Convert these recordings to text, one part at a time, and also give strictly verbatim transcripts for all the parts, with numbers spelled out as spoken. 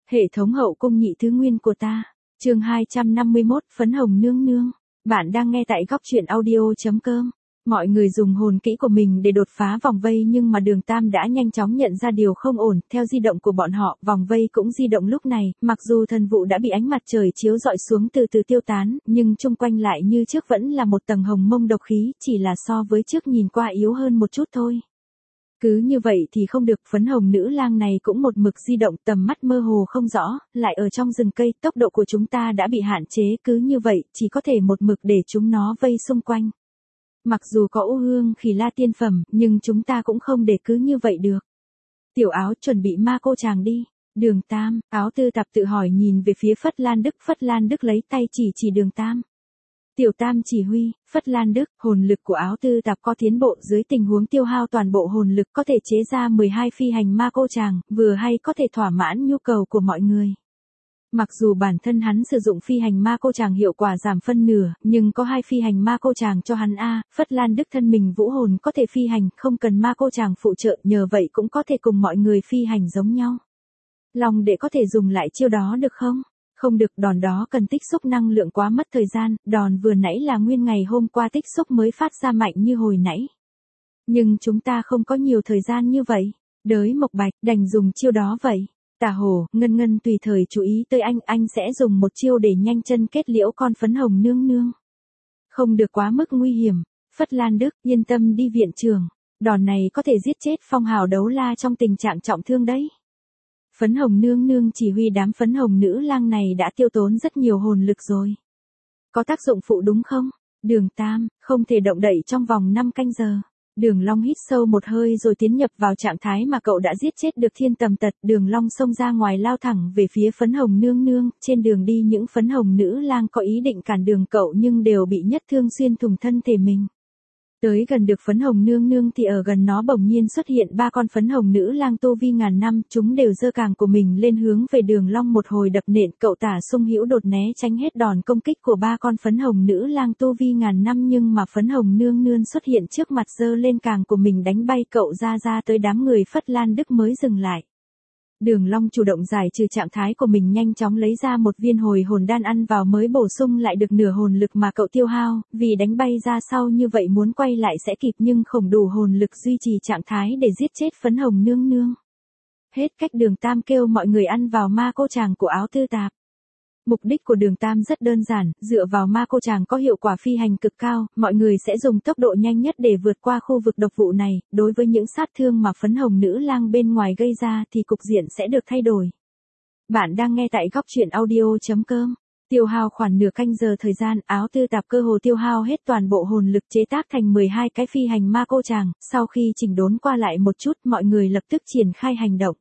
Hệ thống hậu cung nhị thứ nguyên của ta. Chương hai trăm năm mươi mốt, phấn hồng nương nương. Bạn đang nghe tại góc truyện audio.com. Mọi người dùng hồn kỹ của mình để đột phá vòng vây nhưng mà Đường Tam đã nhanh chóng nhận ra điều không ổn, theo di động của bọn họ, vòng vây cũng di động lúc này, mặc dù thần vụ đã bị ánh mặt trời chiếu rọi xuống từ từ tiêu tán, nhưng chung quanh lại như trước vẫn là một tầng hồng mông độc khí, chỉ là so với trước nhìn qua yếu hơn một chút thôi. Cứ như vậy thì không được, phấn hồng nữ lang này cũng một mực di động, tầm mắt mơ hồ không rõ, lại ở trong rừng cây, tốc độ của chúng ta đã bị hạn chế, cứ như vậy, chỉ có thể một mực để chúng nó vây xung quanh. Mặc dù có U Hương Khỉ La tiên phẩm, nhưng chúng ta cũng không để cứ như vậy được. Tiểu Áo chuẩn bị ma cô chàng đi. Đường Tam, Áo Tư Tạp tự hỏi nhìn về phía Phất Lan Đức, Phất Lan Đức lấy tay chỉ chỉ Đường Tam. Tiểu Tam chỉ huy, Phất Lan Đức, hồn lực của Áo Tư Tạp có tiến bộ, dưới tình huống tiêu hao toàn bộ hồn lực có thể chế ra mười hai phi hành ma cô chàng, vừa hay có thể thỏa mãn nhu cầu của mọi người. Mặc dù bản thân hắn sử dụng phi hành ma cô chàng hiệu quả giảm phân nửa, nhưng có hai phi hành ma cô chàng cho hắn a, Phất Lan Đức thân mình vũ hồn có thể phi hành, không cần ma cô chàng phụ trợ, nhờ vậy cũng có thể cùng mọi người phi hành giống nhau. Long Đệ có thể dùng lại chiêu đó được không? Không được, đòn đó cần tích xúc năng lượng quá mất thời gian, đòn vừa nãy là nguyên ngày hôm qua tích xúc mới phát ra mạnh như hồi nãy. Nhưng chúng ta không có nhiều thời gian như vậy. Đới Mộc Bạch, đành dùng chiêu đó vậy. Tả Hồ, Ngân Ngân tùy thời chú ý tới anh, anh sẽ dùng một chiêu để nhanh chân kết liễu con phấn hồng nương nương. Không được quá mức nguy hiểm. Phất Lan Đức, yên tâm đi viện trường. Đòn này có thể giết chết Phong Hào Đấu La trong tình trạng trọng thương đấy. Phấn hồng nương nương chỉ huy đám phấn hồng nữ lang này đã tiêu tốn rất nhiều hồn lực rồi. Có tác dụng phụ đúng không? Đường Tam, không thể động đậy trong vòng năm canh giờ. Đường Long hít sâu một hơi rồi tiến nhập vào trạng thái mà cậu đã giết chết được Thiên Tầm Tật. Đường Long xông ra ngoài lao thẳng về phía phấn hồng nương nương. Trên đường đi những phấn hồng nữ lang có ý định cản đường cậu nhưng đều bị nhất thương xuyên thủng thân thể mình. Tới gần được phấn hồng nương nương thì ở gần nó bỗng nhiên xuất hiện ba con phấn hồng nữ lang tu vi ngàn năm, chúng đều giơ càng của mình lên hướng về Đường Long một hồi đập nện, cậu Tả Sung Hữu đột né tránh hết đòn công kích của ba con phấn hồng nữ lang tu vi ngàn năm, nhưng mà phấn hồng nương nương xuất hiện trước mặt giơ lên càng của mình đánh bay cậu ra ra tới đám người Phất Lan Đức mới dừng lại. Đường Long chủ động giải trừ trạng thái của mình, nhanh chóng lấy ra một viên hồi hồn đan ăn vào mới bổ sung lại được nửa hồn lực mà cậu tiêu hao, vì đánh bay ra sau như vậy muốn quay lại sẽ kịp nhưng không đủ hồn lực duy trì trạng thái để giết chết phấn hồng nương nương. Hết cách, Đường Tam kêu mọi người ăn vào ma cô chàng của Áo Tư Tạp. Mục đích của Đường Tam rất đơn giản, dựa vào ma cô chàng có hiệu quả phi hành cực cao, mọi người sẽ dùng tốc độ nhanh nhất để vượt qua khu vực độc vụ này, đối với những sát thương mà phấn hồng nữ lang bên ngoài gây ra thì cục diện sẽ được thay đổi. Bạn đang nghe tại góc truyện audio.com. Tiêu hao khoảng nửa canh giờ thời gian, Áo Tư Tạp cơ hồ tiêu hao hết toàn bộ hồn lực chế tác thành mười hai cái phi hành ma cô chàng, sau khi chỉnh đốn qua lại một chút mọi người lập tức triển khai hành động.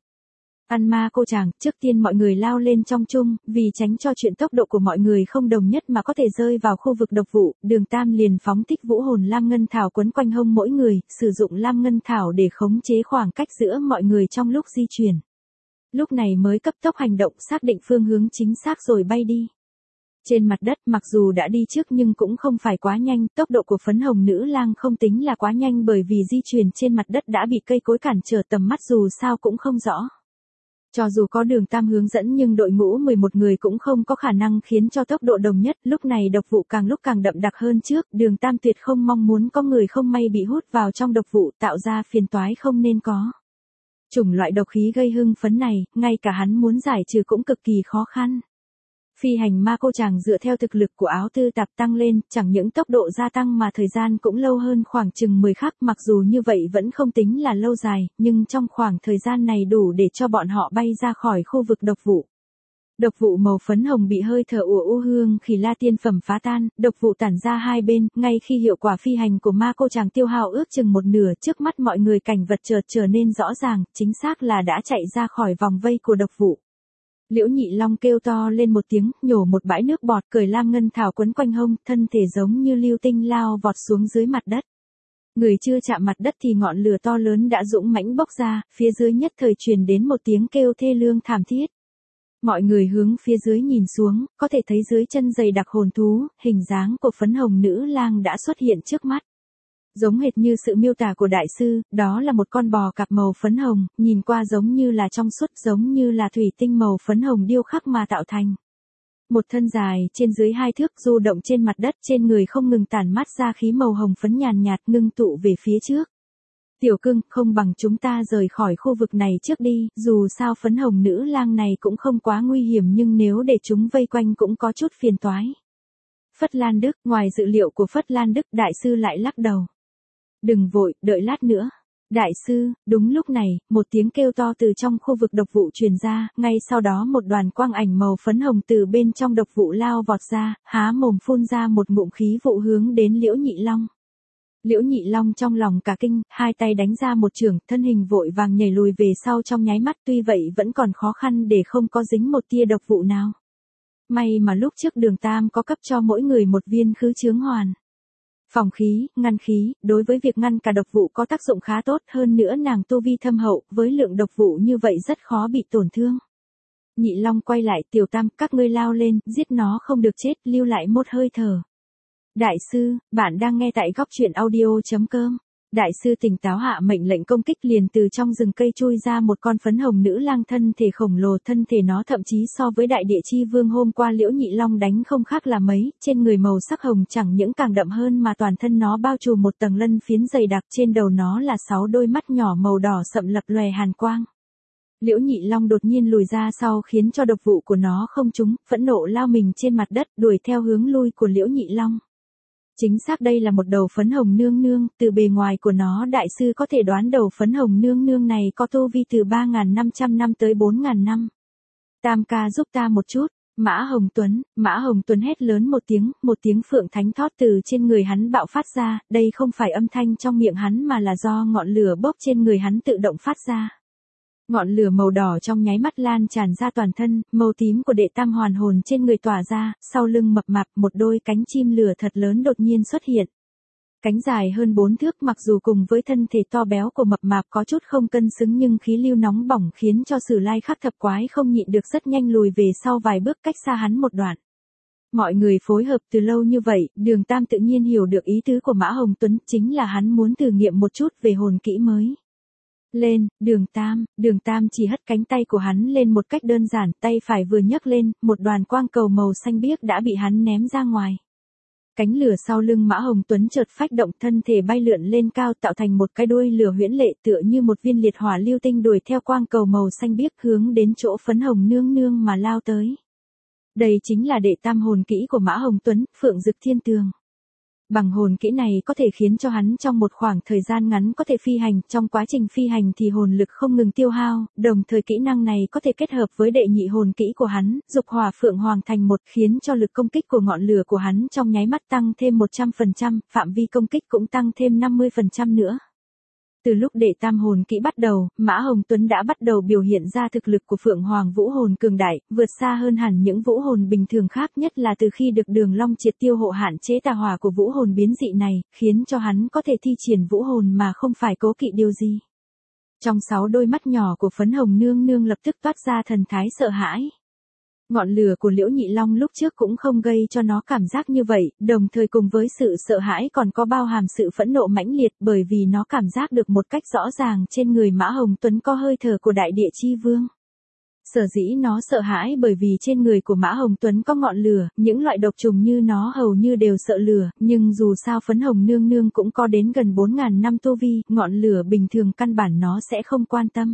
Ăn ma cô chàng, trước tiên mọi người lao lên trong chung, vì tránh cho chuyện tốc độ của mọi người không đồng nhất mà có thể rơi vào khu vực độc vụ, Đường Tam liền phóng thích vũ hồn Lam Ngân Thảo quấn quanh hông mỗi người, sử dụng Lam Ngân Thảo để khống chế khoảng cách giữa mọi người trong lúc di chuyển. Lúc này mới cấp tốc hành động, xác định phương hướng chính xác rồi bay đi. Trên mặt đất mặc dù đã đi trước nhưng cũng không phải quá nhanh, tốc độ của phấn hồng nữ lang không tính là quá nhanh bởi vì di chuyển trên mặt đất đã bị cây cối cản trở tầm mắt dù sao cũng không rõ. Cho dù có Đường Tam hướng dẫn nhưng đội ngũ mười một người cũng không có khả năng khiến cho tốc độ đồng nhất, lúc này độc vụ càng lúc càng đậm đặc hơn trước, Đường Tam tuyệt không mong muốn có người không may bị hút vào trong độc vụ tạo ra phiền toái không nên có. Chủng loại độc khí gây hưng phấn này, ngay cả hắn muốn giải trừ cũng cực kỳ khó khăn. Phi hành ma cô chàng dựa theo thực lực của Áo Tư Tạp tăng lên, chẳng những tốc độ gia tăng mà thời gian cũng lâu hơn khoảng chừng mười khắc, mặc dù như vậy vẫn không tính là lâu dài, nhưng trong khoảng thời gian này đủ để cho bọn họ bay ra khỏi khu vực độc vụ. Độc vụ màu phấn hồng bị hơi thở của U Hương Khỉ La tiên phẩm phá tan, độc vụ tản ra hai bên, ngay khi hiệu quả phi hành của ma cô chàng tiêu hao ước chừng một nửa, trước mắt mọi người cảnh vật chợt trở nên rõ ràng, chính xác là đã chạy ra khỏi vòng vây của độc vụ. Liễu Nhị Long kêu to lên một tiếng, nhổ một bãi nước bọt, cởi Lam Ngân Thảo quấn quanh hông, thân thể giống như lưu tinh lao vọt xuống dưới mặt đất. Người chưa chạm mặt đất thì ngọn lửa to lớn đã dũng mãnh bốc ra, phía dưới nhất thời truyền đến một tiếng kêu thê lương thảm thiết. Mọi người hướng phía dưới nhìn xuống, có thể thấy dưới chân dày đặc hồn thú, hình dáng của phấn hồng nữ lang đã xuất hiện trước mắt. Giống hệt như sự miêu tả của đại sư, đó là một con bò cạp màu phấn hồng, nhìn qua giống như là trong suốt, giống như là thủy tinh màu phấn hồng điêu khắc mà tạo thành. Một thân dài, trên dưới hai thước du động trên mặt đất, trên người không ngừng tản mát ra khí màu hồng phấn nhàn nhạt ngưng tụ về phía trước. Tiểu cưng, không bằng chúng ta rời khỏi khu vực này trước đi, dù sao phấn hồng nữ lang này cũng không quá nguy hiểm nhưng nếu để chúng vây quanh cũng có chút phiền toái. Phất Lan Đức, ngoài dự liệu của Phất Lan Đức, đại sư lại lắc đầu. Đừng vội, đợi lát nữa. Đại sư, đúng lúc này, một tiếng kêu to từ trong khu vực độc vụ truyền ra, ngay sau đó một đoàn quang ảnh màu phấn hồng từ bên trong độc vụ lao vọt ra, há mồm phun ra một ngụm khí vụ hướng đến Liễu Nhị Long. Liễu Nhị Long trong lòng cả kinh, hai tay đánh ra một chưởng, thân hình vội vàng nhảy lùi về sau trong nháy mắt, tuy vậy vẫn còn khó khăn để không có dính một tia độc vụ nào. May mà lúc trước Đường Tam có cấp cho mỗi người một viên khứ chướng hoàn. Phòng khí, ngăn khí, đối với việc ngăn cả độc vụ có tác dụng khá tốt, hơn nữa nàng tu vi thâm hậu, với lượng độc vụ như vậy rất khó bị tổn thương. Nhị Long quay lại, Tiểu Tam, các ngươi lao lên, giết nó không được chết, lưu lại một hơi thở. Đại sư, bạn đang nghe tại góc truyện audio.com. Đại sư tỉnh táo hạ mệnh lệnh công kích, liền từ trong rừng cây chui ra một con phấn hồng nữ lang thân thể khổng lồ, thân thể nó thậm chí so với đại địa chi vương hôm qua Liễu Nhị Long đánh không khác là mấy, trên người màu sắc hồng chẳng những càng đậm hơn mà toàn thân nó bao trùm một tầng lân phiến dày đặc, trên đầu nó là sáu đôi mắt nhỏ màu đỏ sậm lập lòe hàn quang. Liễu Nhị Long đột nhiên lùi ra sau khiến cho độc vụ của nó không trúng, phẫn nộ lao mình trên mặt đất, đuổi theo hướng lui của Liễu Nhị Long. Chính xác đây là một đầu phấn hồng nương nương, từ bề ngoài của nó đại sư có thể đoán đầu phấn hồng nương nương này có tu vi từ ba nghìn năm trăm năm tới bốn nghìn năm. Tam ca giúp ta một chút, Mã Hồng Tuấn, Mã Hồng Tuấn hét lớn một tiếng, một tiếng phượng thánh thót từ trên người hắn bạo phát ra, đây không phải âm thanh trong miệng hắn mà là do ngọn lửa bốc trên người hắn tự động phát ra. Ngọn lửa màu đỏ trong nháy mắt lan tràn ra toàn thân, màu tím của đệ tam hoàn hồn trên người tỏa ra, sau lưng mập mạp một đôi cánh chim lửa thật lớn đột nhiên xuất hiện. Cánh dài hơn bốn thước, mặc dù cùng với thân thể to béo của mập mạp có chút không cân xứng nhưng khí lưu nóng bỏng khiến cho Sử Lai Khắc thập quái không nhịn được rất nhanh lùi về sau vài bước cách xa hắn một đoạn. Mọi người phối hợp từ lâu như vậy, Đường Tam tự nhiên hiểu được ý tứ của Mã Hồng Tuấn, chính là hắn muốn thử nghiệm một chút về hồn kỹ mới. Lên, Đường Tam, Đường Tam chỉ hất cánh tay của hắn lên một cách đơn giản, tay phải vừa nhấc lên, một đoàn quang cầu màu xanh biếc đã bị hắn ném ra ngoài. Cánh lửa sau lưng Mã Hồng Tuấn chợt phách động, thân thể bay lượn lên cao tạo thành một cái đuôi lửa huyễn lệ tựa như một viên liệt hỏa lưu tinh đuổi theo quang cầu màu xanh biếc hướng đến chỗ phấn hồng nương nương mà lao tới. Đây chính là đệ tam hồn kỹ của Mã Hồng Tuấn, Phượng Dực Thiên Tường. Bằng hồn kỹ này có thể khiến cho hắn trong một khoảng thời gian ngắn có thể phi hành, trong quá trình phi hành thì hồn lực không ngừng tiêu hao, đồng thời kỹ năng này có thể kết hợp với đệ nhị hồn kỹ của hắn, Dục Hỏa Phượng Hoàng thành một, khiến cho lực công kích của ngọn lửa của hắn trong nháy mắt tăng thêm một trăm phần trăm, phạm vi công kích cũng tăng thêm năm mươi phần trăm nữa. Từ lúc đệ tam hồn kỹ bắt đầu, Mã Hồng Tuấn đã bắt đầu biểu hiện ra thực lực của Phượng Hoàng vũ hồn cường đại, vượt xa hơn hẳn những vũ hồn bình thường khác, nhất là từ khi được Đường Long triệt tiêu hộ hạn chế tà hỏa của vũ hồn biến dị này, khiến cho hắn có thể thi triển vũ hồn mà không phải cố kỵ điều gì. Trong sáu đôi mắt nhỏ của phấn hồng nương nương lập tức toát ra thần thái sợ hãi. Ngọn lửa của Liễu Nhị Long lúc trước cũng không gây cho nó cảm giác như vậy, đồng thời cùng với sự sợ hãi còn có bao hàm sự phẫn nộ mãnh liệt, bởi vì nó cảm giác được một cách rõ ràng trên người Mã Hồng Tuấn có hơi thở của đại địa chi vương. Sở dĩ nó sợ hãi bởi vì trên người của Mã Hồng Tuấn có ngọn lửa, những loại độc trùng như nó hầu như đều sợ lửa, nhưng dù sao phấn hồng nương nương cũng có đến gần bốn nghìn năm tu vi, ngọn lửa bình thường căn bản nó sẽ không quan tâm.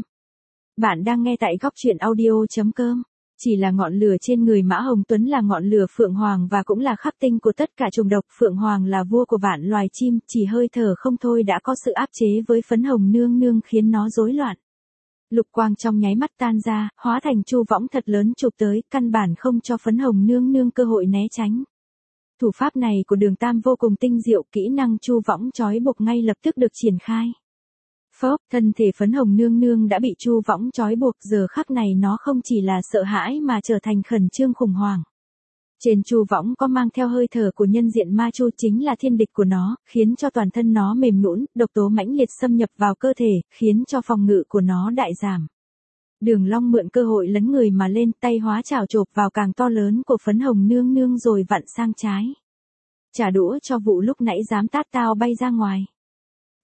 Bạn đang nghe tại góc truyện audio.com. Chỉ là ngọn lửa trên người Mã Hồng Tuấn là ngọn lửa Phượng Hoàng và cũng là khắc tinh của tất cả trùng độc. Phượng Hoàng là vua của vạn loài chim, chỉ hơi thở không thôi đã có sự áp chế với phấn hồng nương nương khiến nó rối loạn. Lục quang trong nháy mắt tan ra, hóa thành chu võng thật lớn chụp tới, căn bản không cho phấn hồng nương nương cơ hội né tránh. Thủ pháp này của Đường Tam vô cùng tinh diệu, kỹ năng chu võng trói buộc ngay lập tức được triển khai. Phốc, thân thể phấn hồng nương nương đã bị chu võng trói buộc, giờ khắc này nó không chỉ là sợ hãi mà trở thành khẩn trương khủng hoảng. Trên chu võng có mang theo hơi thở của nhân diện ma chu, chính là thiên địch của nó, khiến cho toàn thân nó mềm nhũn, độc tố mãnh liệt xâm nhập vào cơ thể, khiến cho phòng ngự của nó đại giảm. Đường Long mượn cơ hội lấn người mà lên, tay hóa chảo chộp vào càng to lớn của phấn hồng nương nương rồi vặn sang trái. Trả đũa cho vụ lúc nãy dám tát tao bay ra ngoài.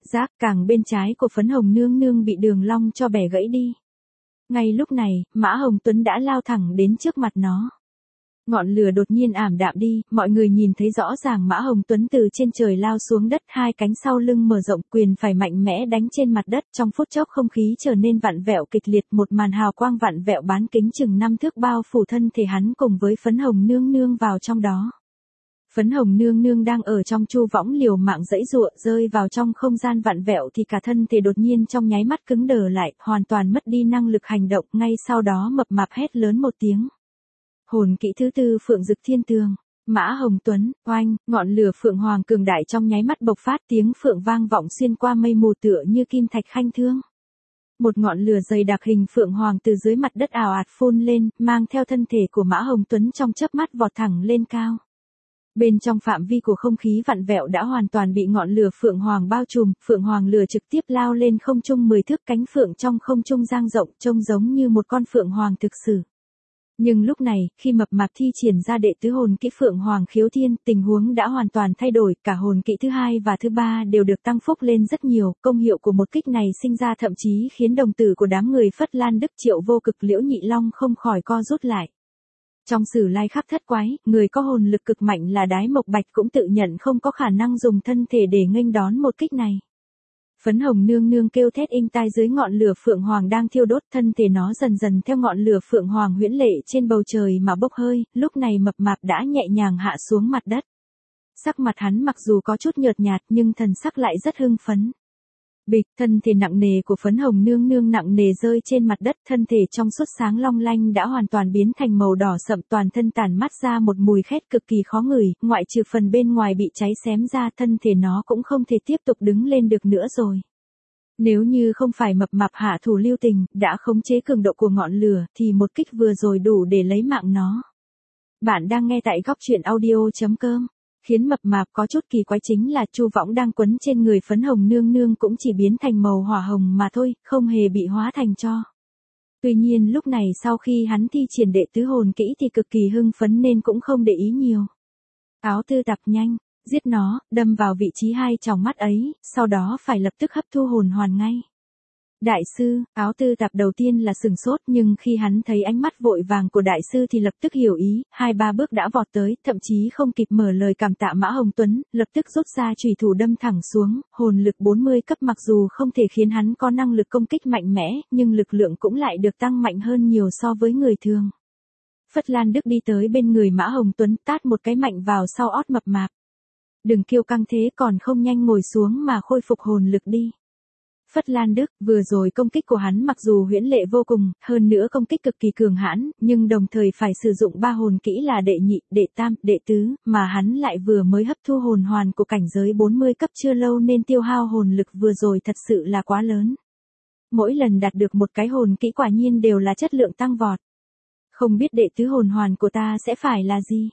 rác, càng bên trái của phấn hồng nương nương bị Đường Long cho bẻ gãy đi. Ngay lúc này, Mã Hồng Tuấn đã lao thẳng đến trước mặt nó. Ngọn lửa đột nhiên ảm đạm đi, mọi người nhìn thấy rõ ràng Mã Hồng Tuấn từ trên trời lao xuống đất, hai cánh sau lưng mở rộng, quyền phải mạnh mẽ đánh trên mặt đất, trong phút chốc không khí trở nên vặn vẹo kịch liệt, một màn hào quang vặn vẹo bán kính chừng năm thước bao phủ thân thể hắn cùng với phấn hồng nương nương vào trong đó. Phấn hồng nương nương đang ở trong chu võng liều mạng giãy giụa, rơi vào trong không gian vặn vẹo thì cả thân thể đột nhiên trong nháy mắt cứng đờ lại, hoàn toàn mất đi năng lực hành động, ngay sau đó mập mạp hét lớn một tiếng. Hồn kỹ thứ tư Phượng Dực Thiên Tường. Mã Hồng Tuấn, oanh, ngọn lửa phượng hoàng cường đại trong nháy mắt bộc phát, tiếng phượng vang vọng xuyên qua mây mù tựa như kim thạch khanh thương. Một ngọn lửa dày đặc hình phượng hoàng từ dưới mặt đất ào ạt phun lên, mang theo thân thể của Mã Hồng Tuấn trong chớp mắt vọt thẳng lên cao. Bên trong phạm vi của không khí vặn vẹo đã hoàn toàn bị ngọn lửa phượng hoàng bao trùm, phượng hoàng lửa trực tiếp lao lên không trung mười thước, cánh phượng trong không trung dang rộng, trông giống như một con phượng hoàng thực sự. Nhưng lúc này, khi mập mạp thi triển ra đệ tứ hồn kỹ Phượng Hoàng Khiếu Thiên, tình huống đã hoàn toàn thay đổi, cả hồn kỹ thứ hai và thứ ba đều được tăng phúc lên rất nhiều, công hiệu của một kích này sinh ra thậm chí khiến đồng tử của đám người Phất Lan Đức Triệu Vô Cực Liễu Nhị Long không khỏi co rút lại. Trong Sử Lai Khắp Thất Quái, người có hồn lực cực mạnh là Đái Mộc Bạch cũng tự nhận không có khả năng dùng thân thể để nghênh đón một kích này. Phấn hồng nương nương kêu thét inh tai dưới ngọn lửa phượng hoàng đang thiêu đốt, thân thể nó dần dần theo ngọn lửa phượng hoàng huyễn lệ trên bầu trời mà bốc hơi, lúc này mập mạp đã nhẹ nhàng hạ xuống mặt đất. Sắc mặt hắn mặc dù có chút nhợt nhạt nhưng thần sắc lại rất hưng phấn. Bịch, thân thể nặng nề của phấn hồng nương nương nặng nề rơi trên mặt đất, thân thể trong suốt sáng long lanh đã hoàn toàn biến thành màu đỏ sậm, toàn thân tản mát ra một mùi khét cực kỳ khó ngửi, ngoại trừ phần bên ngoài bị cháy xém ra, thân thể nó cũng không thể tiếp tục đứng lên được nữa rồi. Nếu như không phải mập mạp hạ thủ lưu tình, đã khống chế cường độ của ngọn lửa, thì một kích vừa rồi đủ để lấy mạng nó. Bạn đang nghe tại góc truyện audio chấm com. Khiến mập mạp có chút kỳ quái chính là chu võng đang quấn trên người phấn hồng nương nương cũng chỉ biến thành màu hỏa hồng mà thôi, không hề bị hóa thành tro. Tuy nhiên lúc này sau khi hắn thi triển đệ tứ hồn kỹ thì cực kỳ hưng phấn nên cũng không để ý nhiều. Áo tư tạp nhanh, giết nó, đâm vào vị trí hai tròng mắt ấy, sau đó phải lập tức hấp thu hồn hoàn ngay. Đại sư, áo tư tạp đầu tiên là sừng sốt nhưng khi hắn thấy ánh mắt vội vàng của đại sư thì lập tức hiểu ý, hai ba bước đã vọt tới, thậm chí không kịp mở lời cảm tạ Mã Hồng Tuấn, lập tức rút ra chùy thủ đâm thẳng xuống, hồn lực bốn mươi cấp mặc dù không thể khiến hắn có năng lực công kích mạnh mẽ, nhưng lực lượng cũng lại được tăng mạnh hơn nhiều so với người thường. Phất Lan Đức đi tới bên người Mã Hồng Tuấn tát một cái mạnh vào sau ót mập mạp. Đừng kiêu căng thế, còn không nhanh ngồi xuống mà khôi phục hồn lực đi. Phất Lan Đức, vừa rồi công kích của hắn mặc dù huyễn lệ vô cùng, hơn nữa công kích cực kỳ cường hãn, nhưng đồng thời phải sử dụng ba hồn kỹ là đệ nhị, đệ tam, đệ tứ, mà hắn lại vừa mới hấp thu hồn hoàn của cảnh giới bốn mươi cấp chưa lâu nên tiêu hao hồn lực vừa rồi thật sự là quá lớn. Mỗi lần đạt được một cái hồn kỹ quả nhiên đều là chất lượng tăng vọt. Không biết đệ tứ hồn hoàn của ta sẽ phải là gì?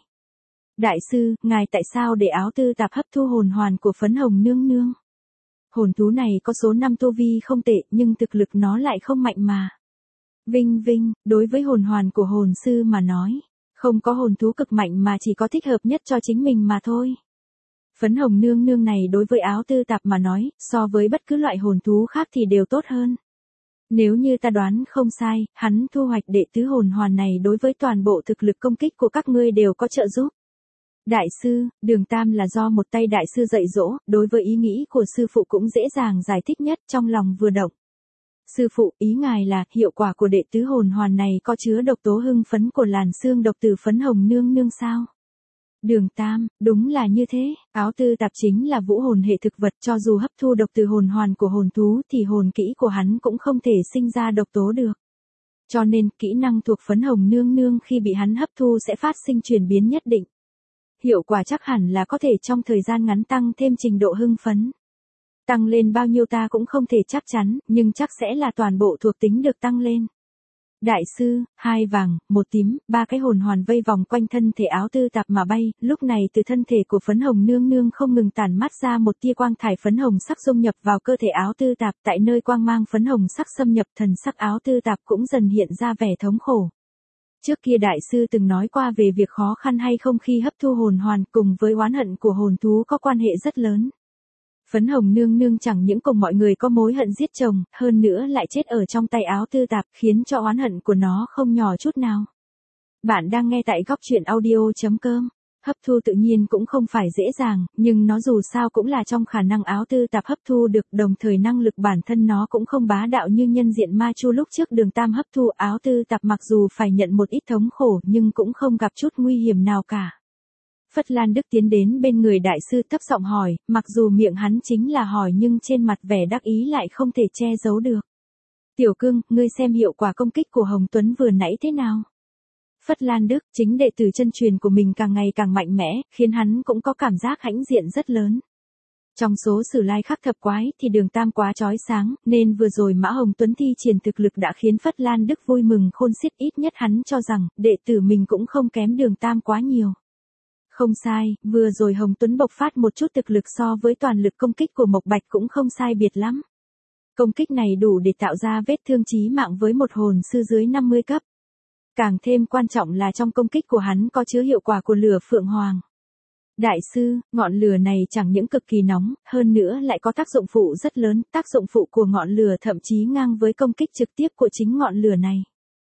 Đại sư, ngài tại sao để áo tư tạp hấp thu hồn hoàn của phấn hồng nương nương? Hồn thú này có số năm tu vi không tệ nhưng thực lực nó lại không mạnh mà. Vinh vinh, đối với hồn hoàn của hồn sư mà nói, không có hồn thú cực mạnh mà chỉ có thích hợp nhất cho chính mình mà thôi. Phấn hồng nương nương này đối với áo tư tạp mà nói, so với bất cứ loại hồn thú khác thì đều tốt hơn. Nếu như ta đoán không sai, hắn thu hoạch đệ tứ hồn hoàn này đối với toàn bộ thực lực công kích của các ngươi đều có trợ giúp. Đại sư, Đường Tam là do một tay đại sư dạy dỗ, đối với ý nghĩ của sư phụ cũng dễ dàng giải thích nhất, trong lòng vừa động. Sư phụ, ý ngài là, hiệu quả của đệ tứ hồn hoàn này có chứa độc tố hưng phấn của làn xương độc từ phấn hồng nương nương sao? Đường Tam, đúng là như thế, áo tư tạp chính là vũ hồn hệ thực vật, cho dù hấp thu độc từ hồn hoàn của hồn thú thì hồn kỹ của hắn cũng không thể sinh ra độc tố được. Cho nên, kỹ năng thuộc phấn hồng nương nương khi bị hắn hấp thu sẽ phát sinh chuyển biến nhất định. Hiệu quả chắc hẳn là có thể trong thời gian ngắn tăng thêm trình độ hưng phấn. Tăng lên bao nhiêu ta cũng không thể chắc chắn, nhưng chắc sẽ là toàn bộ thuộc tính được tăng lên. Đại sư, hai vàng, một tím, ba cái hồn hoàn vây vòng quanh thân thể áo tư tạp mà bay, lúc này từ thân thể của phấn hồng nương nương không ngừng tản mát ra một tia quang thải phấn hồng sắc dung nhập vào cơ thể áo tư tạp, tại nơi quang mang phấn hồng sắc xâm nhập thần sắc áo tư tạp cũng dần hiện ra vẻ thống khổ. Trước kia đại sư từng nói qua về việc khó khăn hay không khi hấp thu hồn hoàn cùng với oán hận của hồn thú có quan hệ rất lớn. Phấn hồng nương nương chẳng những cùng mọi người có mối hận giết chồng, hơn nữa lại chết ở trong tay Áo Tư Tạp, khiến cho oán hận của nó không nhỏ chút nào. Bạn đang nghe tại góc truyện audio.com. Hấp thu tự nhiên cũng không phải dễ dàng, nhưng nó dù sao cũng là trong khả năng Áo Tư Tạp hấp thu được, đồng thời năng lực bản thân nó cũng không bá đạo như nhân diện ma chu lúc trước Đường Tam hấp thu. Áo Tư Tạp mặc dù phải nhận một ít thống khổ nhưng cũng không gặp chút nguy hiểm nào cả. Phất Lan Đức tiến đến bên người đại sư thấp giọng hỏi, mặc dù miệng hắn chính là hỏi nhưng trên mặt vẻ đắc ý lại không thể che giấu được. Tiểu Cương, ngươi xem hiệu quả công kích của Hồng Tuấn vừa nãy thế nào? Phất Lan Đức, chính đệ tử chân truyền của mình càng ngày càng mạnh mẽ, khiến hắn cũng có cảm giác hãnh diện rất lớn. Trong số Sử Lai Khắc Thập Quái thì Đường Tam quá chói sáng, nên vừa rồi Mã Hồng Tuấn thi triển thực lực đã khiến Phất Lan Đức vui mừng khôn xiết, ít nhất hắn cho rằng, đệ tử mình cũng không kém Đường Tam quá nhiều. Không sai, vừa rồi Hồng Tuấn bộc phát một chút thực lực so với toàn lực công kích của Mộc Bạch cũng không sai biệt lắm. Công kích này đủ để tạo ra vết thương chí mạng với một hồn sư dưới năm mươi cấp. Càng thêm quan trọng là trong công kích của hắn có chứa hiệu quả của lửa Phượng Hoàng. Đại sư, ngọn lửa này chẳng những cực kỳ nóng, hơn nữa lại có tác dụng phụ rất lớn, tác dụng phụ của ngọn lửa thậm chí ngang với công kích trực tiếp của chính ngọn lửa này.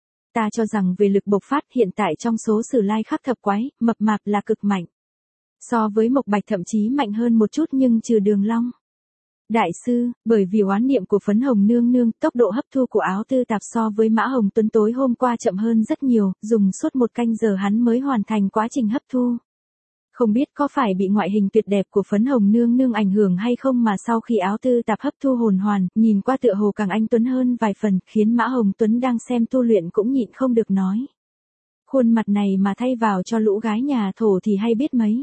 Ta cho rằng về lực bộc phát hiện tại trong số Sử Lai Khắc Thập Quái, Mập Mạp là cực mạnh. So với Mộc Bạch thậm chí mạnh hơn một chút nhưng trừ Đường Long. Đại sư, bởi vì oán niệm của Phấn Hồng nương nương, tốc độ hấp thu của Áo Tư Tạp so với Mã Hồng Tuấn tối hôm qua chậm hơn rất nhiều, dùng suốt một canh giờ hắn mới hoàn thành quá trình hấp thu. Không biết có phải bị ngoại hình tuyệt đẹp của Phấn Hồng nương nương ảnh hưởng hay không mà sau khi Áo Tư Tạp hấp thu hồn hoàn, nhìn qua tựa hồ càng anh tuấn hơn vài phần, khiến Mã Hồng Tuấn đang xem tu luyện cũng nhịn không được nói. Khuôn mặt này mà thay vào cho lũ gái nhà thổ thì hay biết mấy.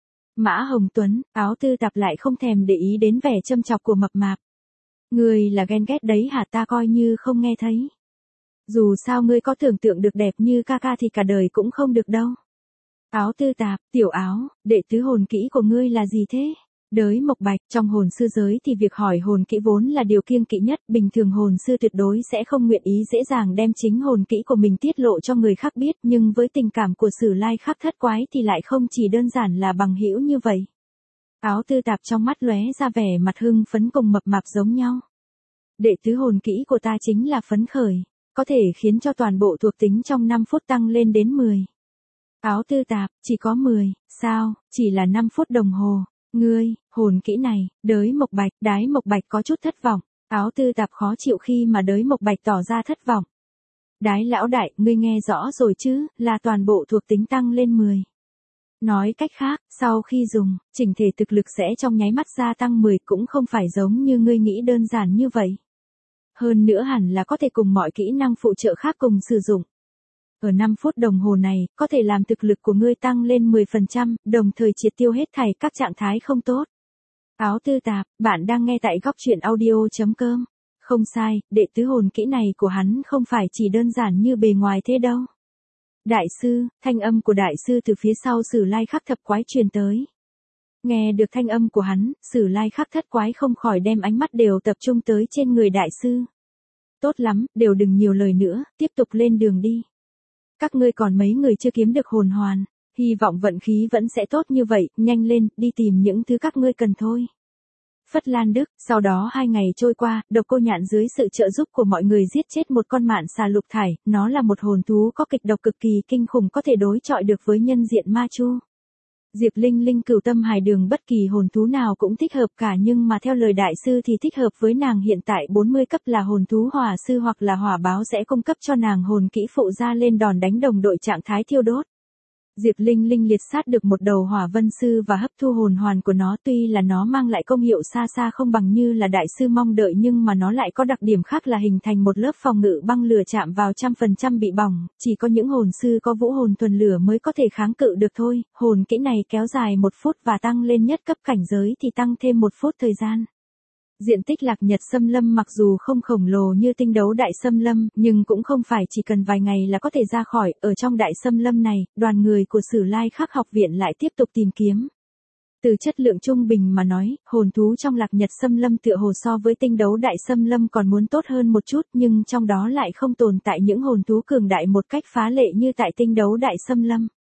Mã Hồng Tuấn, Áo Tư Tạp lại không thèm để ý đến vẻ châm chọc của Mập Mạp. Ngươi là ghen ghét đấy hả, ta coi như không nghe thấy. Dù sao ngươi có tưởng tượng được đẹp như ca ca thì cả đời cũng không được đâu. Áo Tư Tạp, tiểu Áo, đệ tứ hồn kỹ của ngươi là gì thế? Đới Mộc Bạch, trong hồn sư giới thì việc hỏi hồn kỹ vốn là điều kiêng kỵ nhất, bình thường hồn sư tuyệt đối sẽ không nguyện ý dễ dàng đem chính hồn kỹ của mình tiết lộ cho người khác biết, nhưng với tình cảm của Sử Lai Khắc Thất Quái thì lại không chỉ đơn giản là bằng hữu như vậy. Áo Tư Tạp trong mắt lóe ra vẻ mặt hưng phấn cùng Mập Mạp giống nhau. Đệ tứ hồn kỹ của ta chính là phấn khởi, có thể khiến cho toàn bộ thuộc tính trong năm phút tăng lên đến mười. Áo Tư Tạp, chỉ có mười, sao, chỉ là năm phút đồng hồ. Ngươi, hồn kỹ này, Đới Mộc Bạch, Đái Mộc Bạch có chút thất vọng. Áo Tư Tạp khó chịu khi mà Đới Mộc Bạch tỏ ra thất vọng. Đái lão đại, ngươi nghe rõ rồi chứ, là toàn bộ thuộc tính tăng lên mười. Nói cách khác, sau khi dùng, chỉnh thể thực lực sẽ trong nháy mắt gia tăng mười, cũng không phải giống như ngươi nghĩ đơn giản như vậy. Hơn nữa hẳn là có thể cùng mọi kỹ năng phụ trợ khác cùng sử dụng. Ở năm phút đồng hồ này, có thể làm thực lực của ngươi tăng lên mười phần trăm, đồng thời triệt tiêu hết thảy các trạng thái không tốt. Áo Tư Tạp, bạn đang nghe tại góc truyện audio.com. Không sai, đệ tứ hồn kỹ này của hắn không phải chỉ đơn giản như bề ngoài thế đâu. Đại sư, thanh âm của đại sư từ phía sau Sử Lai Khắc Thập Quái truyền tới. Nghe được thanh âm của hắn, Sử Lai Khắc Thất Quái không khỏi đem ánh mắt đều tập trung tới trên người đại sư. Tốt lắm, đều đừng nhiều lời nữa, tiếp tục lên đường đi. Các ngươi còn mấy người chưa kiếm được hồn hoàn, hy vọng vận khí vẫn sẽ tốt như vậy, nhanh lên, đi tìm những thứ các ngươi cần thôi. Phất Lan Đức, sau đó hai ngày trôi qua, Độc Cô Nhạn dưới sự trợ giúp của mọi người giết chết một con mạn xà lục thải, nó là một hồn thú có kịch độc cực kỳ kinh khủng có thể đối chọi được với nhân diện ma chu. Diệp Linh Linh Cửu Tâm Hải Đường bất kỳ hồn thú nào cũng thích hợp cả, nhưng mà theo lời đại sư thì thích hợp với nàng hiện tại bốn mươi cấp là hồn thú hỏa sư hoặc là hỏa báo sẽ cung cấp cho nàng hồn kỹ phụ ra lên đòn đánh đồng đội trạng thái thiêu đốt. Diệp Linh Linh liệt sát được một đầu hỏa vân sư và hấp thu hồn hoàn của nó, tuy là nó mang lại công hiệu xa xa không bằng như là đại sư mong đợi nhưng mà nó lại có đặc điểm khác là hình thành một lớp phòng ngự băng lửa chạm vào trăm phần trăm bị bỏng, chỉ có những hồn sư có vũ hồn thuần lửa mới có thể kháng cự được thôi. Hồn kỹ này kéo dài một phút và tăng lên nhất cấp cảnh giới thì tăng thêm một phút thời gian. Diện tích Lạc Nhật Xâm Lâm mặc dù không khổng lồ như Tinh Đấu Đại Xâm Lâm, nhưng cũng không phải chỉ cần vài ngày là có thể ra khỏi. Ở trong Đại Xâm Lâm này, đoàn người của Sử Lai Khắc học viện lại tiếp tục tìm kiếm. Từ chất lượng trung bình mà nói, hồn thú trong Lạc Nhật Xâm Lâm tựa hồ so với Tinh Đấu Đại Xâm Lâm còn muốn tốt hơn một chút, nhưng trong đó lại không tồn tại những hồn thú cường đại một cách phá lệ như tại Tinh Đấu Đại Xâm Lâm.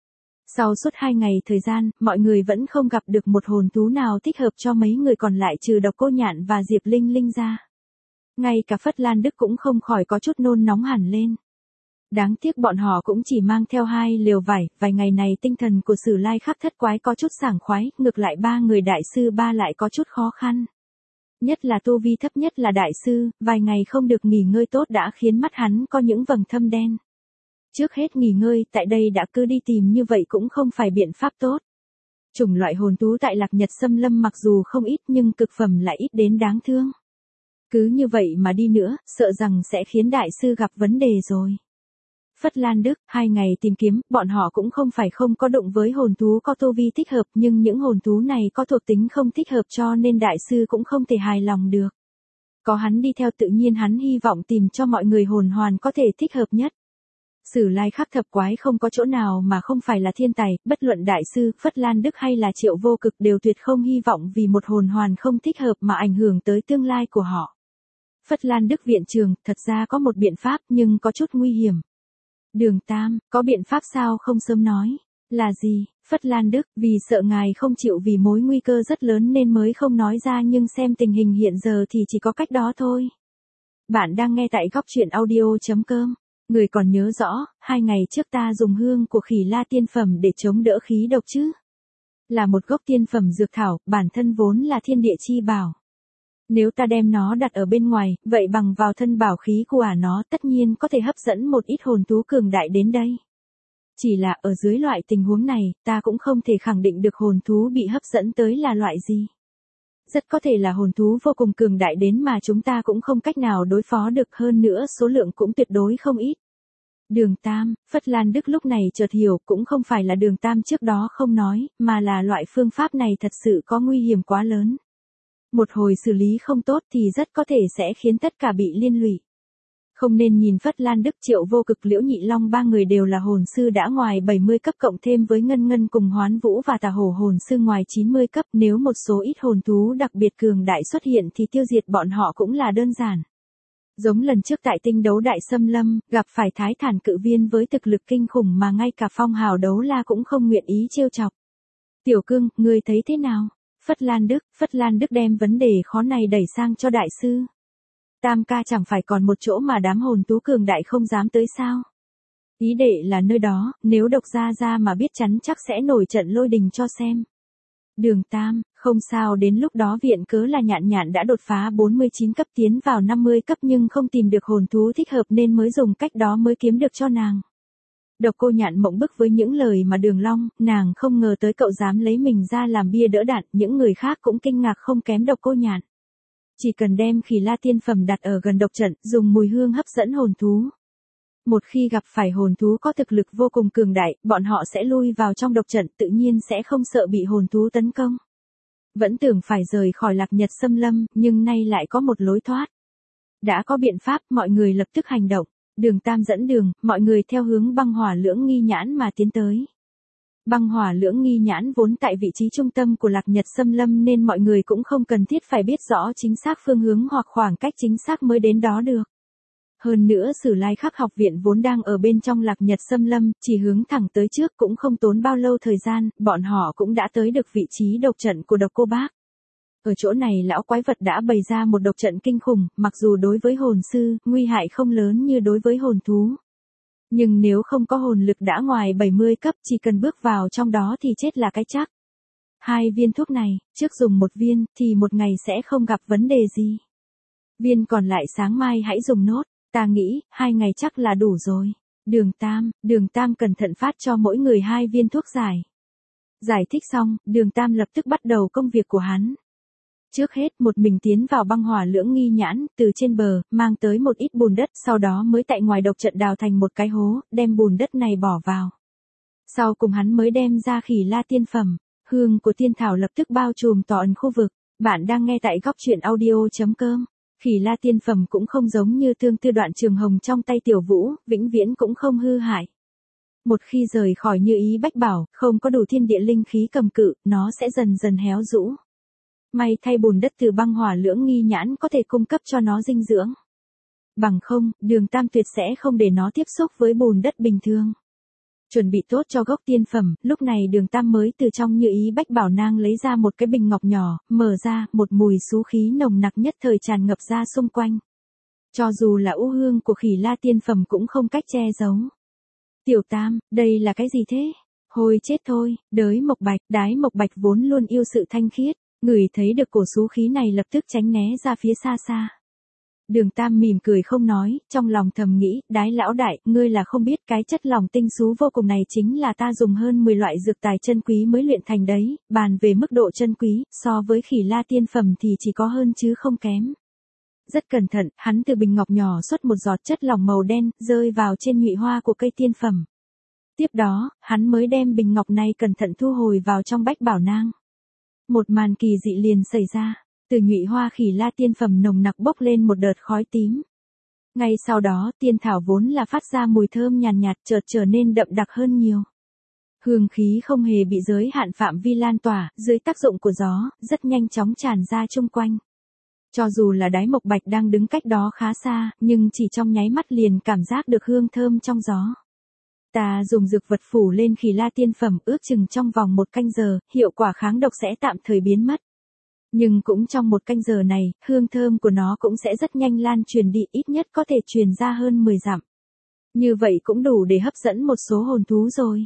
Sau suốt hai ngày thời gian, mọi người vẫn không gặp được một hồn thú nào thích hợp cho mấy người còn lại trừ Độc Cô Nhạn và Diệp Linh Linh ra. Ngay cả Phất Lan Đức cũng không khỏi có chút nôn nóng hẳn lên. Đáng tiếc bọn họ cũng chỉ mang theo hai lều vải, vài ngày này tinh thần của Sử Lai Khắc thất quái có chút sảng khoái, ngược lại ba người đại sư ba lại có chút khó khăn. Nhất là tu vi thấp nhất là đại sư, vài ngày không được nghỉ ngơi tốt đã khiến mắt hắn có những vầng thâm đen. Trước hết nghỉ ngơi, tại đây đã cứ đi tìm như vậy cũng không phải biện pháp tốt. Chủng loại hồn thú tại Lạc Nhật Xâm Lâm mặc dù không ít nhưng cực phẩm lại ít đến đáng thương. Cứ như vậy mà đi nữa, sợ rằng sẽ khiến đại sư gặp vấn đề rồi. Phất Lan Đức, hai ngày tìm kiếm, bọn họ cũng không phải không có đụng với hồn thú có tu vi thích hợp, nhưng những hồn thú này có thuộc tính không thích hợp cho nên đại sư cũng không thể hài lòng được. Có hắn đi theo tự nhiên hắn hy vọng tìm cho mọi người hồn hoàn có thể thích hợp nhất. Sử Lai Khắc thập quái không có chỗ nào mà không phải là thiên tài, bất luận đại sư, Phất Lan Đức hay là Triệu Vô Cực đều tuyệt không hy vọng vì một hồn hoàn không thích hợp mà ảnh hưởng tới tương lai của họ. Phất Lan Đức viện trường, thật ra có một biện pháp nhưng có chút nguy hiểm. Đường Tam, có biện pháp sao không sớm nói? Là gì? Phất Lan Đức, vì sợ ngài không chịu vì mối nguy cơ rất lớn nên mới không nói ra nhưng xem tình hình hiện giờ thì chỉ có cách đó thôi. Bạn đang nghe tại góc truyện audio chấm com. Người còn nhớ rõ, hai ngày trước ta dùng hương của khỉ la tiên phẩm để chống đỡ khí độc chứ? Là một gốc tiên phẩm dược thảo, bản thân vốn là thiên địa chi bảo. Nếu ta đem nó đặt ở bên ngoài, vậy bằng vào thân bảo khí của nó tất nhiên có thể hấp dẫn một ít hồn thú cường đại đến đây. Chỉ là ở dưới loại tình huống này, ta cũng không thể khẳng định được hồn thú bị hấp dẫn tới là loại gì. Rất có thể là hồn thú vô cùng cường đại đến mà chúng ta cũng không cách nào đối phó được, hơn nữa số lượng cũng tuyệt đối không ít. Đường Tam, Phất Lan Đức lúc này chợt hiểu cũng không phải là Đường Tam trước đó không nói, mà là loại phương pháp này thật sự có nguy hiểm quá lớn. Một hồi xử lý không tốt thì rất có thể sẽ khiến tất cả bị liên lụy. Không nên nhìn Phất Lan Đức, Triệu Vô Cực, Liễu Nhị Long ba người đều là hồn sư đã ngoài bảy mươi cấp cộng thêm với Ngân Ngân cùng Hoán Vũ và Tà Hổ hồn sư ngoài chín mươi cấp, nếu một số ít hồn thú đặc biệt cường đại xuất hiện thì tiêu diệt bọn họ cũng là đơn giản. Giống lần trước tại tinh đấu đại xâm lâm, gặp phải Thái Thản cự viên với thực lực kinh khủng mà ngay cả Phong Hào Đấu La cũng không nguyện ý trêu chọc. Tiểu Cương, ngươi thấy thế nào? Phất Lan Đức, Phất Lan Đức đem vấn đề khó này đẩy sang cho đại sư. Tam ca chẳng phải còn một chỗ mà đám hồn thú cường đại không dám tới sao? Ý đệ là nơi đó, nếu Độc Gia Gia mà biết chắn chắc sẽ nổi trận lôi đình cho xem. Đường Tam, không sao, đến lúc đó viện cớ là Nhạn Nhạn đã đột phá bốn mươi chín cấp tiến vào năm mươi cấp nhưng không tìm được hồn thú thích hợp nên mới dùng cách đó mới kiếm được cho nàng. Độc Cô Nhạn mộng bức với những lời mà Đường Long, nàng không ngờ tới cậu dám lấy mình ra làm bia đỡ đạn, những người khác cũng kinh ngạc không kém Độc Cô Nhạn. Chỉ cần đem khỉ la tiên phẩm đặt ở gần độc trận, dùng mùi hương hấp dẫn hồn thú. Một khi gặp phải hồn thú có thực lực vô cùng cường đại, bọn họ sẽ lui vào trong độc trận, tự nhiên sẽ không sợ bị hồn thú tấn công. Vẫn tưởng phải rời khỏi Lạc Nhật Xâm Lâm, nhưng nay lại có một lối thoát. Đã có biện pháp, mọi người lập tức hành động. Đường Tam dẫn đường, mọi người theo hướng băng hỏa lưỡng nghi nhãn mà tiến tới. Băng hỏa lưỡng nghi nhãn vốn tại vị trí trung tâm của Lạc Nhật Xâm Lâm nên mọi người cũng không cần thiết phải biết rõ chính xác phương hướng hoặc khoảng cách chính xác mới đến đó được. Hơn nữa Sử Lai Khắc học viện vốn đang ở bên trong Lạc Nhật Xâm Lâm, chỉ hướng thẳng tới trước cũng không tốn bao lâu thời gian, bọn họ cũng đã tới được vị trí độc trận của Độc Cô Bác. Ở chỗ này lão quái vật đã bày ra một độc trận kinh khủng, mặc dù đối với hồn sư, nguy hại không lớn như đối với hồn thú. Nhưng nếu không có hồn lực đã ngoài bảy mươi cấp, chỉ cần bước vào trong đó thì chết là cái chắc. Hai viên thuốc này, trước dùng một viên, thì một ngày sẽ không gặp vấn đề gì. Viên còn lại sáng mai hãy dùng nốt, ta nghĩ, hai ngày chắc là đủ rồi. Đường Tam, Đường Tam cẩn thận phát cho mỗi người hai viên thuốc giải. Giải thích xong, Đường Tam lập tức bắt đầu công việc của hắn. Trước hết một mình tiến vào băng hỏa lưỡng nghi nhãn, từ trên bờ, mang tới một ít bùn đất, sau đó mới tại ngoài độc trận đào thành một cái hố, đem bùn đất này bỏ vào. Sau cùng hắn mới đem ra khỉ la tiên phẩm, hương của tiên thảo lập tức bao trùm toàn khu vực. Bạn đang nghe tại góc truyện audio chấm com. Khỉ la tiên phẩm cũng không giống như tương tư đoạn trường hồng trong tay Tiểu Vũ, vĩnh viễn cũng không hư hại. Một khi rời khỏi Như Ý Bách Bảo, không có đủ thiên địa linh khí cầm cự, nó sẽ dần dần héo rũ. May thay bùn đất từ băng hỏa lưỡng nghi nhãn có thể cung cấp cho nó dinh dưỡng. Bằng không, Đường Tam tuyệt sẽ không để nó tiếp xúc với bùn đất bình thường. Chuẩn bị tốt cho gốc tiên phẩm, lúc này Đường Tam mới từ trong Như Ý Bách Bảo Nang lấy ra một cái bình ngọc nhỏ, mở ra, một mùi xú khí nồng nặc nhất thời tràn ngập ra xung quanh. Cho dù là u hương của Khỉ La tiên phẩm cũng không cách che giấu. Tiểu Tam, đây là cái gì thế? Hồi chết thôi, đới Mộc Bạch, Đái Mộc Bạch vốn luôn yêu sự thanh khiết, người thấy được cổ xú khí này lập tức tránh né ra phía xa xa. Đường Tam mỉm cười không nói, trong lòng thầm nghĩ, Đái lão đại, ngươi là không biết cái chất lỏng tinh xú vô cùng này chính là ta dùng hơn mười loại dược tài chân quý mới luyện thành đấy, bàn về mức độ chân quý, so với Khỉ La tiên phẩm thì chỉ có hơn chứ không kém. Rất cẩn thận, hắn từ bình ngọc nhỏ xuất một giọt chất lỏng màu đen, rơi vào trên nhụy hoa của cây tiên phẩm. Tiếp đó, hắn mới đem bình ngọc này cẩn thận thu hồi vào trong Bách Bảo Nang. Một màn kỳ dị liền xảy ra, từ nhụy hoa Khỉ La tiên phẩm nồng nặc bốc lên một đợt khói tím. Ngay sau đó, tiên thảo vốn là phát ra mùi thơm nhàn nhạt, nhạt chợt trở nên đậm đặc hơn nhiều. Hương khí không hề bị giới hạn phạm vi lan tỏa, dưới tác dụng của gió, rất nhanh chóng tràn ra chung quanh. Cho dù là Đái Mộc Bạch đang đứng cách đó khá xa, nhưng chỉ trong nháy mắt liền cảm giác được hương thơm trong gió. Ta dùng dược vật phủ lên Khỉ La tiên phẩm, ước chừng trong vòng một canh giờ, hiệu quả kháng độc sẽ tạm thời biến mất. Nhưng cũng trong một canh giờ này, hương thơm của nó cũng sẽ rất nhanh lan truyền đi, ít nhất có thể truyền ra hơn mười dặm. Như vậy cũng đủ để hấp dẫn một số hồn thú rồi.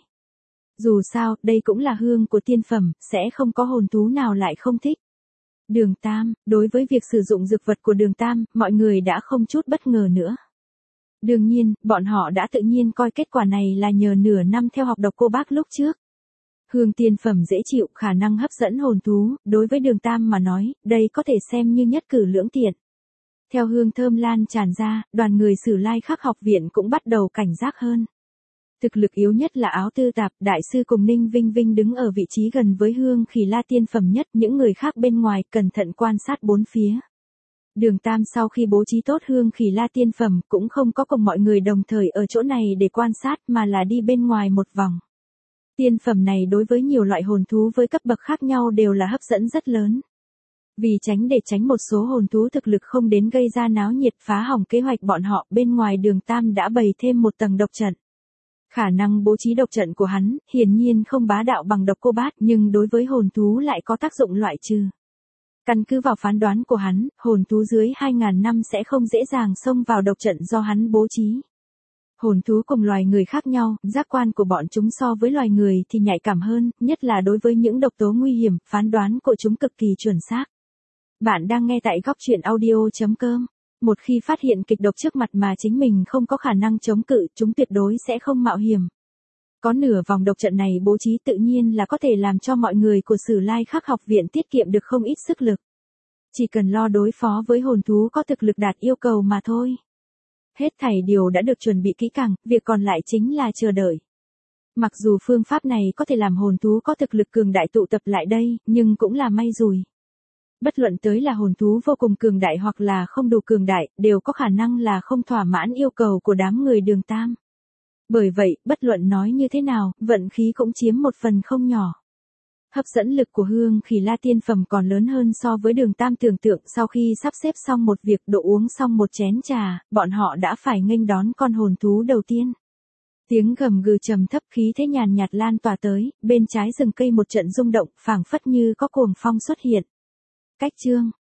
Dù sao, đây cũng là hương của tiên phẩm, sẽ không có hồn thú nào lại không thích. Đường Tam, đối với việc sử dụng dược vật của Đường Tam, mọi người đã không chút bất ngờ nữa. Đương nhiên, bọn họ đã tự nhiên coi kết quả này là nhờ nửa năm theo học độc cô bác lúc trước. Hương tiên phẩm dễ chịu, khả năng hấp dẫn hồn thú, đối với Đường Tam mà nói, đây có thể xem như nhất cử lưỡng tiện. Theo hương thơm lan tràn ra, đoàn người Sử Lai Khắc học viện cũng bắt đầu cảnh giác hơn. Thực lực yếu nhất là Áo Tư Tạp, đại sư cùng Ninh Vinh Vinh đứng ở vị trí gần với hương Khỉ La tiên phẩm nhất, những người khác bên ngoài cẩn thận quan sát bốn phía. Đường Tam sau khi bố trí tốt hương Khỉ La tiên phẩm cũng không có cùng mọi người đồng thời ở chỗ này để quan sát mà là đi bên ngoài một vòng. Tiên phẩm này đối với nhiều loại hồn thú với cấp bậc khác nhau đều là hấp dẫn rất lớn. Vì tránh để tránh một số hồn thú thực lực không đến gây ra náo nhiệt phá hỏng kế hoạch bọn họ, bên ngoài Đường Tam đã bày thêm một tầng độc trận. Khả năng bố trí độc trận của hắn, hiển nhiên không bá đạo bằng độc cô bát, nhưng đối với hồn thú lại có tác dụng loại trừ. Căn cứ vào phán đoán của hắn, hồn thú dưới hai nghìn năm sẽ không dễ dàng xông vào độc trận do hắn bố trí. Hồn thú cùng loài người khác nhau, giác quan của bọn chúng so với loài người thì nhạy cảm hơn, nhất là đối với những độc tố nguy hiểm, phán đoán của chúng cực kỳ chuẩn xác. Bạn đang nghe tại góc truyện audio chấm com. Một khi phát hiện kịch độc trước mặt mà chính mình không có khả năng chống cự, chúng tuyệt đối sẽ không mạo hiểm. Có nửa vòng độc trận này bố trí tự nhiên là có thể làm cho mọi người của Sử Lai Khắc học viện tiết kiệm được không ít sức lực. Chỉ cần lo đối phó với hồn thú có thực lực đạt yêu cầu mà thôi. Hết thảy điều đã được chuẩn bị kỹ càng, việc còn lại chính là chờ đợi. Mặc dù phương pháp này có thể làm hồn thú có thực lực cường đại tụ tập lại đây, nhưng cũng là may rủi. Bất luận tới là hồn thú vô cùng cường đại hoặc là không đủ cường đại, đều có khả năng là không thỏa mãn yêu cầu của đám người Đường Tam. Bởi vậy, bất luận nói như thế nào, vận khí cũng chiếm một phần không nhỏ. Hấp dẫn lực của hương Khỉ La tiên phẩm còn lớn hơn so với Đường Tam tưởng tượng, sau khi sắp xếp xong một việc, độ uống xong một chén trà, bọn họ đã phải nghênh đón con hồn thú đầu tiên. Tiếng gầm gừ trầm thấp, khí thế nhàn nhạt lan tỏa tới, bên trái rừng cây một trận rung động, phảng phất như có cuồng phong xuất hiện. Cách chương